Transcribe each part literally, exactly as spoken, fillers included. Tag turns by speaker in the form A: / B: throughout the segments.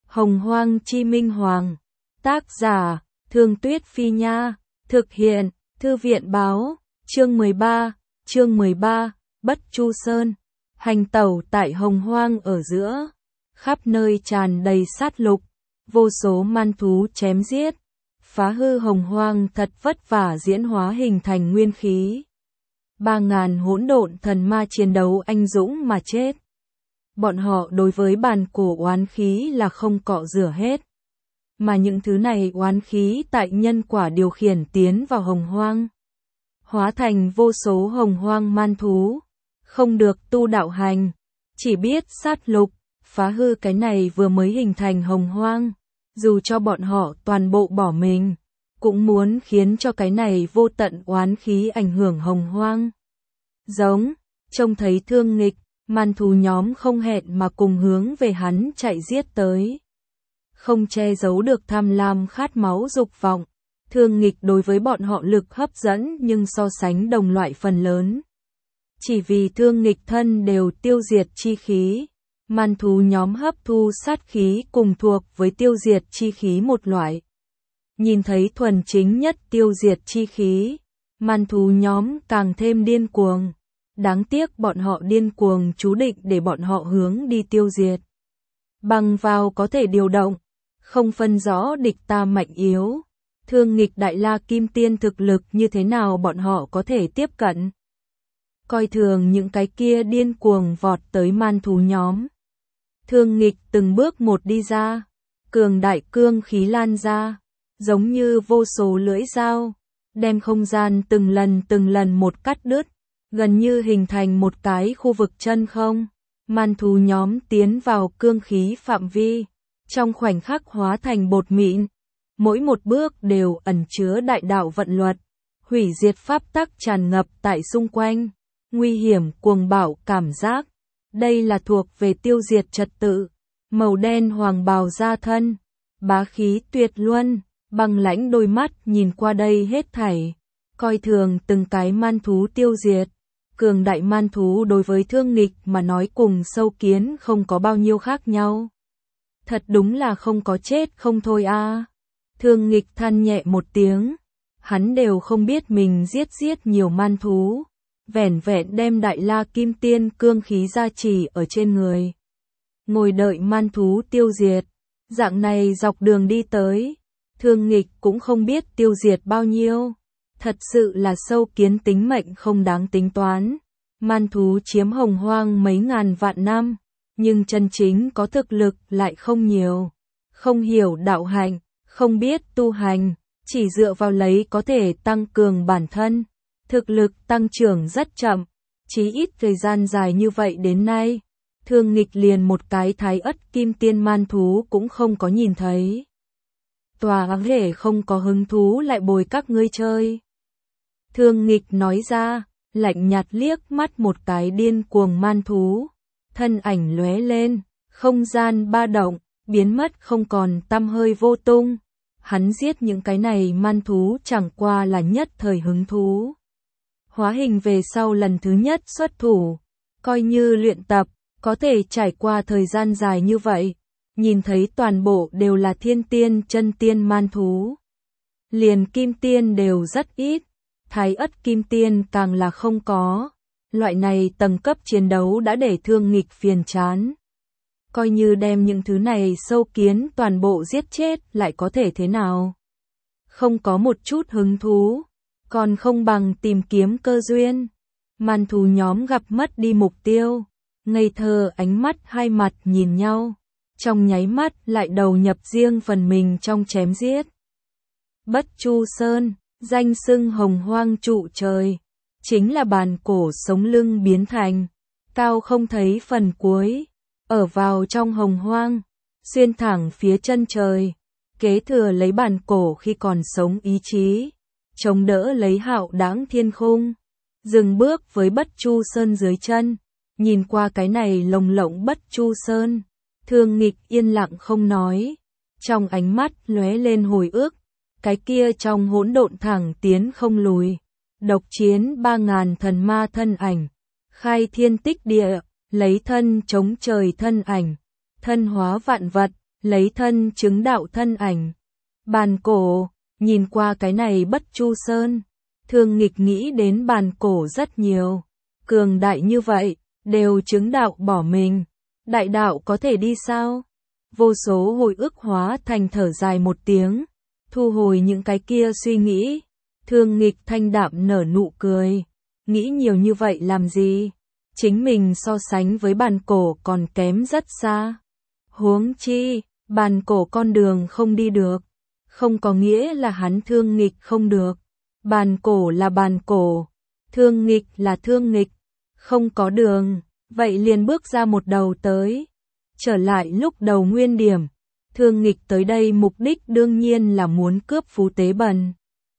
A: Hồng Hoang Chi Minh Hoàng. Tác giả, Thương Tuyết Phi Nha. Thực hiện, Thư viện Báo. Chương mười ba, chương mười ba, Bất Chu Sơn. Hành tẩu tại Hồng Hoang ở giữa. Khắp nơi tràn đầy sát lục. Vô số man thú chém giết. Phá hư Hồng Hoang thật vất vả diễn hóa hình thành nguyên khí. Ba ngàn hỗn độn thần ma chiến đấu anh dũng mà chết. Bọn họ đối với bàn cổ oán khí là không cọ rửa hết. Mà những thứ này oán khí tại nhân quả điều khiển tiến vào Hồng Hoang. Hóa thành vô số Hồng Hoang man thú. Không được tu đạo hành. Chỉ biết sát lục, phá hư cái này vừa mới hình thành Hồng Hoang. Dù cho bọn họ toàn bộ bỏ mình, cũng muốn khiến cho cái này vô tận oán khí ảnh hưởng Hồng Hoang. Giống, trông thấy Thương Nghịch, man thú nhóm không hẹn mà cùng hướng về hắn chạy giết tới. Không che giấu được tham lam khát máu dục vọng. Thương Nghịch đối với bọn họ lực hấp dẫn nhưng so sánh đồng loại phần lớn. Chỉ vì Thương Nghịch thân đều tiêu diệt chi khí. Man thú nhóm hấp thu sát khí cùng thuộc với tiêu diệt chi khí một loại. Nhìn thấy thuần chính nhất tiêu diệt chi khí, man thú nhóm càng thêm điên cuồng. Đáng tiếc bọn họ điên cuồng chú định để bọn họ hướng đi tiêu diệt. Bằng vào có thể điều động, không phân rõ địch ta mạnh yếu. Thương Nghịch Đại La Kim Tiên thực lực như thế nào bọn họ có thể tiếp cận. Coi thường những cái kia điên cuồng vọt tới man thú nhóm. Thương Nghịch từng bước một đi ra, cường đại cương khí lan ra, giống như vô số lưỡi dao, đem không gian từng lần từng lần một cắt đứt, gần như hình thành một cái khu vực chân không. Man thú nhóm tiến vào cương khí phạm vi, trong khoảnh khắc hóa thành bột mịn, mỗi một bước đều ẩn chứa đại đạo vận luật, hủy diệt pháp tắc tràn ngập tại xung quanh, nguy hiểm cuồng bạo cảm giác. Đây là thuộc về tiêu diệt trật tự, màu đen hoàng bào da thân, bá khí tuyệt luân, băng lãnh đôi mắt nhìn qua đây hết thảy, coi thường từng cái man thú tiêu diệt. Cường đại man thú đối với Thương Nghịch mà nói cùng sâu kiến không có bao nhiêu khác nhau. Thật đúng là không có chết không thôi a. À. Thương Nghịch than nhẹ một tiếng, hắn đều không biết mình giết giết nhiều man thú. Vẻn vẹn đem Đại La Kim Tiên cương khí gia trì ở trên người. Ngồi đợi man thú tiêu diệt. Dạng này dọc đường đi tới. Thương Nghịch cũng không biết tiêu diệt bao nhiêu. Thật sự là sâu kiến tính mệnh không đáng tính toán. Man thú chiếm Hồng Hoang mấy ngàn vạn năm. Nhưng chân chính có thực lực lại không nhiều. Không hiểu đạo hành, không biết tu hành. Chỉ dựa vào lấy có thể tăng cường bản thân. Thực lực tăng trưởng rất chậm, chí ít thời gian dài như vậy đến nay, Thương Nghịch liền một cái thái ất kim tiên man thú cũng không có nhìn thấy. Tòa hề không có hứng thú lại bồi các ngươi chơi. Thương Nghịch nói ra, lạnh nhạt liếc mắt một cái điên cuồng man thú, thân ảnh lóe lên, không gian ba động, biến mất không còn tăm hơi vô tung. Hắn giết những cái này man thú chẳng qua là nhất thời hứng thú. Hóa hình về sau lần thứ nhất xuất thủ, coi như luyện tập, có thể trải qua thời gian dài như vậy, nhìn thấy toàn bộ đều là thiên tiên chân tiên man thú. Liền kim tiên đều rất ít, thái ất kim tiên càng là không có. Loại này tầng cấp chiến đấu đã để Thương Nghịch phiền chán. Coi như đem những thứ này sâu kiến toàn bộ giết chết lại có thể thế nào? Không có một chút hứng thú. Còn không bằng tìm kiếm cơ duyên. Man thú nhóm gặp mất đi mục tiêu, ngây thơ ánh mắt hai mặt nhìn nhau, trong nháy mắt lại đầu nhập riêng phần mình trong chém giết. Bất Chu Sơn, danh xưng Hồng Hoang trụ trời, chính là bàn cổ sống lưng biến thành, cao không thấy phần cuối, ở vào trong Hồng Hoang, xuyên thẳng phía chân trời, kế thừa lấy bàn cổ khi còn sống ý chí. Chống đỡ lấy hạo đãng thiên khung, dừng bước với Bất Chu Sơn dưới chân, nhìn qua cái này lồng lộng Bất Chu Sơn, Thương Nghịch yên lặng không nói, trong ánh mắt lóe lên hồi ức, cái kia trong hỗn độn thẳng tiến không lùi, độc chiến ba ngàn thần ma thân ảnh, khai thiên tích địa, lấy thân chống trời thân ảnh, thân hóa vạn vật, lấy thân chứng đạo thân ảnh. Bàn cổ, nhìn qua cái này Bất Chu Sơn, Thương Nghịch nghĩ đến bàn cổ rất nhiều. Cường đại như vậy, đều chứng đạo bỏ mình. Đại đạo có thể đi sao? Vô số hồi ức hóa thành thở dài một tiếng, thu hồi những cái kia suy nghĩ. Thương Nghịch thanh đạm nở nụ cười, nghĩ nhiều như vậy làm gì? Chính mình so sánh với bàn cổ còn kém rất xa. Huống chi, bàn cổ con đường không đi được, không có nghĩa là hắn Thương Nghịch không được. Bàn cổ là bàn cổ, Thương Nghịch là Thương Nghịch, không có đường, vậy liền bước ra một đầu tới. Trở lại lúc đầu nguyên điểm, Thương Nghịch tới đây mục đích đương nhiên là muốn cướp Phú Tế Bần.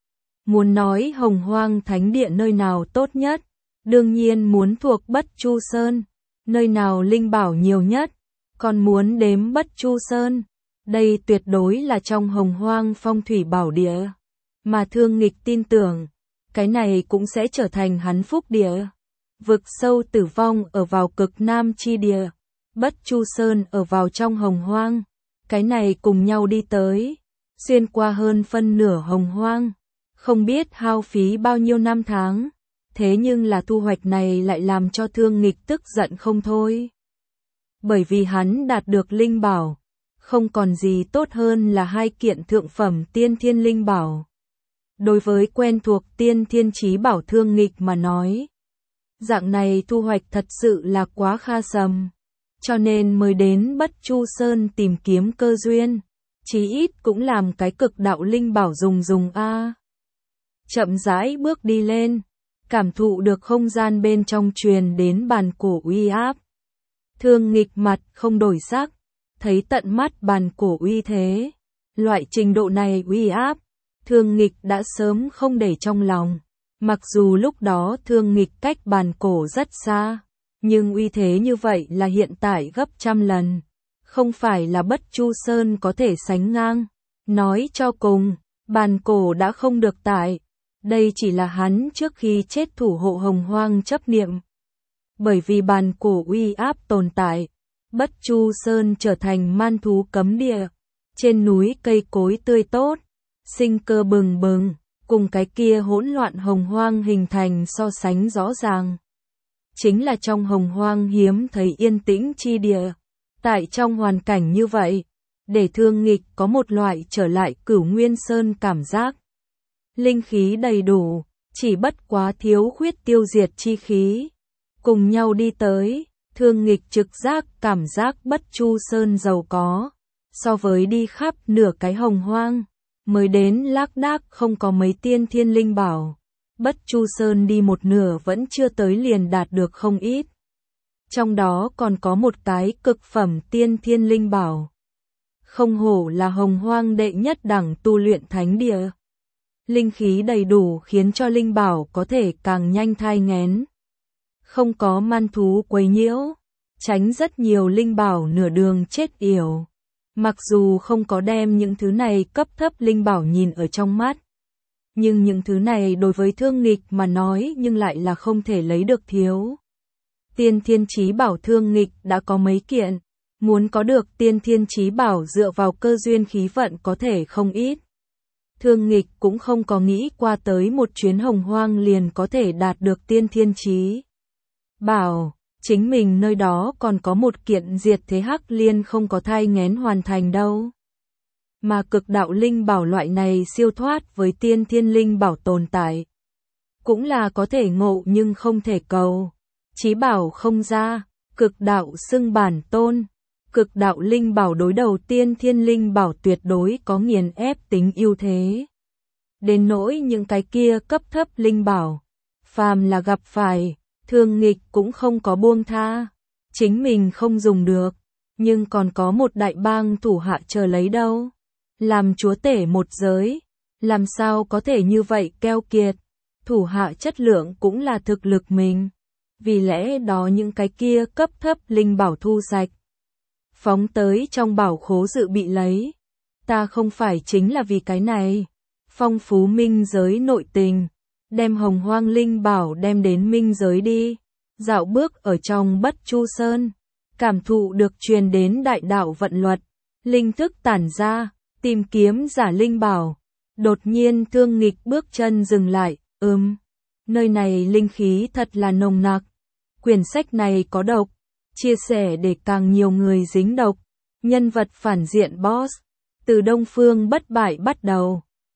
A: Muốn nói Hồng Hoang Thánh Địa nơi nào tốt nhất, đương nhiên muốn thuộc Bất Chu Sơn. Nơi nào linh bảo nhiều nhất, còn muốn đếm Bất Chu Sơn. Đây tuyệt đối là trong Hồng Hoang Phong Thủy Bảo Địa. Mà Thương Nghịch tin tưởng, cái này cũng sẽ trở thành hắn phúc địa. Vực sâu tử vong ở vào cực nam chi địa, Bất Chu Sơn ở vào trong Hồng Hoang. Cái này cùng nhau đi tới, xuyên qua hơn phân nửa Hồng Hoang. Không biết hao phí bao nhiêu năm tháng, thế nhưng là thu hoạch này lại làm cho Thương Nghịch tức giận không thôi. Bởi vì hắn đạt được linh bảo, không còn gì tốt hơn là hai kiện thượng phẩm tiên thiên linh bảo. Đối với quen thuộc tiên thiên chí bảo Thương Nghịch mà nói, dạng này thu hoạch thật sự là quá kha sầm, cho nên mới đến Bất Chu Sơn tìm kiếm cơ duyên, chí ít cũng làm cái cực đạo linh bảo dùng dùng a. Chậm rãi bước đi lên, cảm thụ được không gian bên trong truyền đến bàn cổ uy áp. Thương Nghịch mặt không đổi sắc, thấy tận mắt bàn cổ uy thế, loại trình độ này uy áp, Thương Nghịch đã sớm không để trong lòng. Mặc dù lúc đó Thương Nghịch cách bàn cổ rất xa, nhưng uy thế như vậy là hiện tại gấp trăm lần, không phải là Bất Chu Sơn có thể sánh ngang. Nói cho cùng, bàn cổ đã không được tại, đây chỉ là hắn trước khi chết thủ hộ Hồng Hoang chấp niệm. Bởi vì bàn cổ uy áp tồn tại, Bất Chu Sơn trở thành man thú cấm địa, trên núi cây cối tươi tốt, sinh cơ bừng bừng, cùng cái kia hỗn loạn Hồng Hoang hình thành so sánh rõ ràng. Chính là trong Hồng Hoang hiếm thấy yên tĩnh chi địa. Tại trong hoàn cảnh như vậy, để Thương Nghịch có một loại trở lại Cửu Nguyên Sơn cảm giác. Linh khí đầy đủ, chỉ bất quá thiếu khuyết tiêu diệt chi khí. Cùng nhau đi tới, Thương Nghịch trực giác cảm giác Bất Chu Sơn giàu có. So với đi khắp nửa cái Hồng Hoang, mới đến lác đác không có mấy tiên thiên linh bảo. Bất Chu Sơn đi một nửa vẫn chưa tới liền đạt được không ít. Trong đó còn có một cái cực phẩm tiên thiên linh bảo. Không hổ là Hồng Hoang đệ nhất đẳng tu luyện thánh địa. Linh khí đầy đủ khiến cho linh bảo có thể càng nhanh thai nghén. Không có man thú quấy nhiễu, tránh rất nhiều linh bảo nửa đường chết yểu. Mặc dù không có đem những thứ này cấp thấp linh bảo nhìn ở trong mắt, nhưng những thứ này đối với Thương Nghịch mà nói nhưng lại là không thể lấy được thiếu. Tiên thiên chí bảo Thương Nghịch đã có mấy kiện, muốn có được tiên thiên chí bảo dựa vào cơ duyên khí vận có thể không ít. Thương Nghịch cũng không có nghĩ qua tới một chuyến Hồng Hoang liền có thể đạt được tiên thiên chí bảo, chính mình nơi đó còn có một kiện diệt thế hắc liên không có thai nghén hoàn thành đâu. Mà cực đạo linh bảo loại này siêu thoát với tiên thiên linh bảo tồn tại, cũng là có thể ngộ nhưng không thể cầu. Chí bảo không ra, cực đạo xưng bản tôn, cực đạo linh bảo đối đầu tiên thiên linh bảo tuyệt đối có nghiền ép tính ưu thế. Đến nỗi những cái kia cấp thấp linh bảo, phàm là gặp phải, Thương Nghịch cũng không có buông tha. Chính mình không dùng được, nhưng còn có một đại bang thủ hạ chờ lấy đâu. Làm chúa tể một giới, làm sao có thể như vậy keo kiệt. Thủ hạ chất lượng cũng là thực lực mình. Vì lẽ đó những cái kia cấp thấp linh bảo thu sạch, phóng tới trong bảo khố dự bị lấy. Ta không phải chính là vì cái này. Phong phú minh giới nội tình, đem Hồng Hoang linh bảo đem đến minh giới đi. Dạo bước ở trong Bất Chu Sơn, cảm thụ được truyền đến đại đạo vận luật, linh thức tản ra, tìm kiếm giả linh bảo. Đột nhiên Thương Nghịch bước chân dừng lại, ừm, nơi này linh khí thật là nồng nặc. Quyển sách này có độc, chia sẻ để càng nhiều người dính độc. Nhân vật phản diện boss, từ Đông Phương bất bại bắt đầu.